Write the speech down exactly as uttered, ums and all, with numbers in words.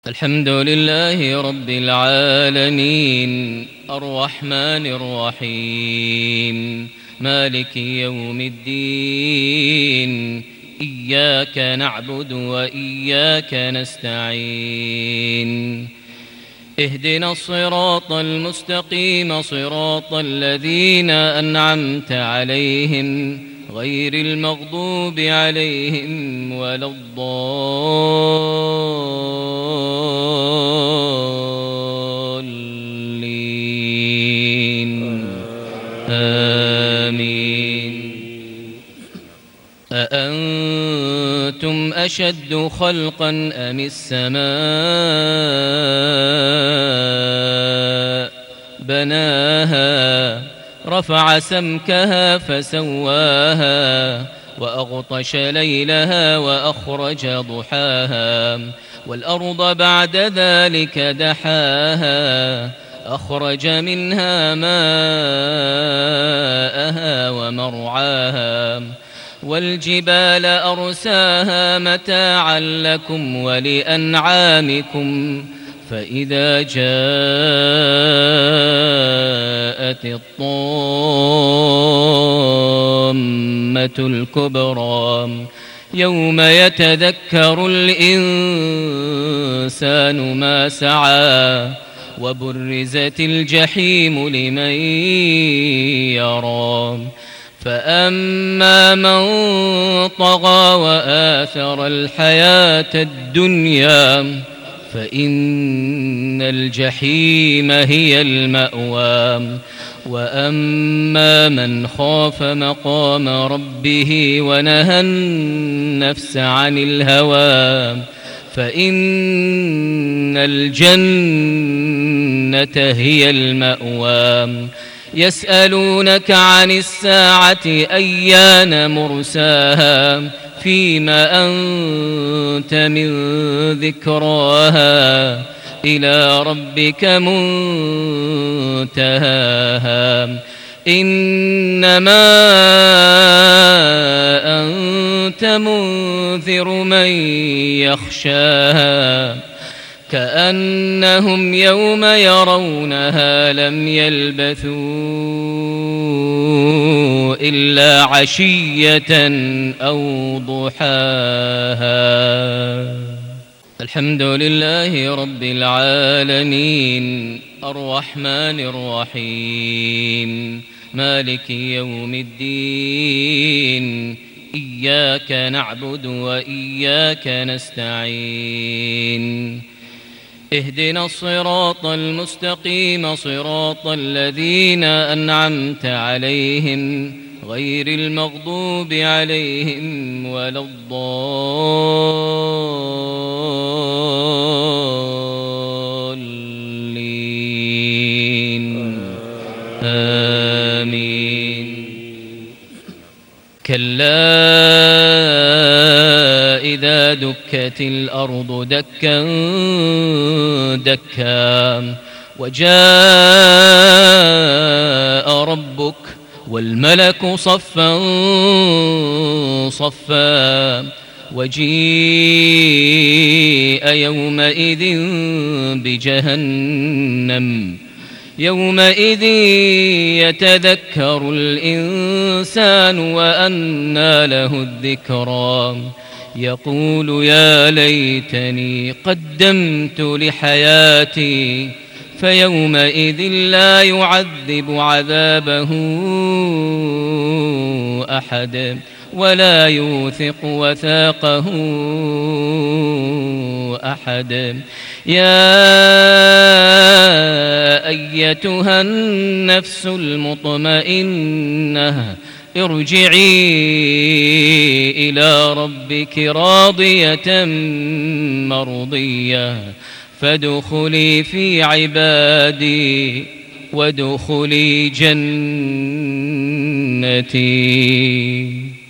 الحمد لله رب العالمين الرحمن الرحيم مالك يوم الدين إياك نعبد وإياك نستعين اهدنا الصراط المستقيم صراط الذين أنعمت عليهم غير المغضوب عليهم ولا الضالين آمين. أأنتم أشد خلقا أم السماء بناها رفع سمكها فسواها وأغطش ليلها وأخرج ضحاها والأرض بعد ذلك دحاها أخرج منها ماءها ومرعاها والجبال أرساها متاعا لكم ولأنعامكم فإذا جاءت الطامة الكبرى يوم يتذكر الإنسان ما سعى وبرزت الجحيم لمن يرى فأما من طغى وآثر الحياة الدنيا فإن الجحيم هي المأوى وأما من خاف مقام ربه ونهى النفس عن الهوى فإن الجنة هي المأوى يسألونك عن الساعة أيان مرساها فيما أنت من ذكراها إلى ربك منتهاها إنما أنت منذر من يخشاها كأنهم يوم يرونها لم يلبثوا إلا عشية أو ضحاها. الحمد لله رب العالمين الرحمن الرحيم مالك يوم الدين إياك نعبد وإياك نستعين اهدنا الصراط المستقيم صراط الذين أنعمت عليهم غير المغضوب عليهم ولا الضالين آمين. كلا إذا دكت الأرض دكا دكا وجاء ربك والملك صفا صفا وجيء يومئذ بجهنم يومئذ يتذكر الإنسان وأنى له الذكرى يقول يا ليتني قدمت لحياتي فيومئذ لا يعذب عذابه أحد ولا يوثق وثاقه أحد. يا أيتها النفس المطمئنة ارجعي إلى ربك راضية مرضية فادخلي في عبادي وادخلي جنتي.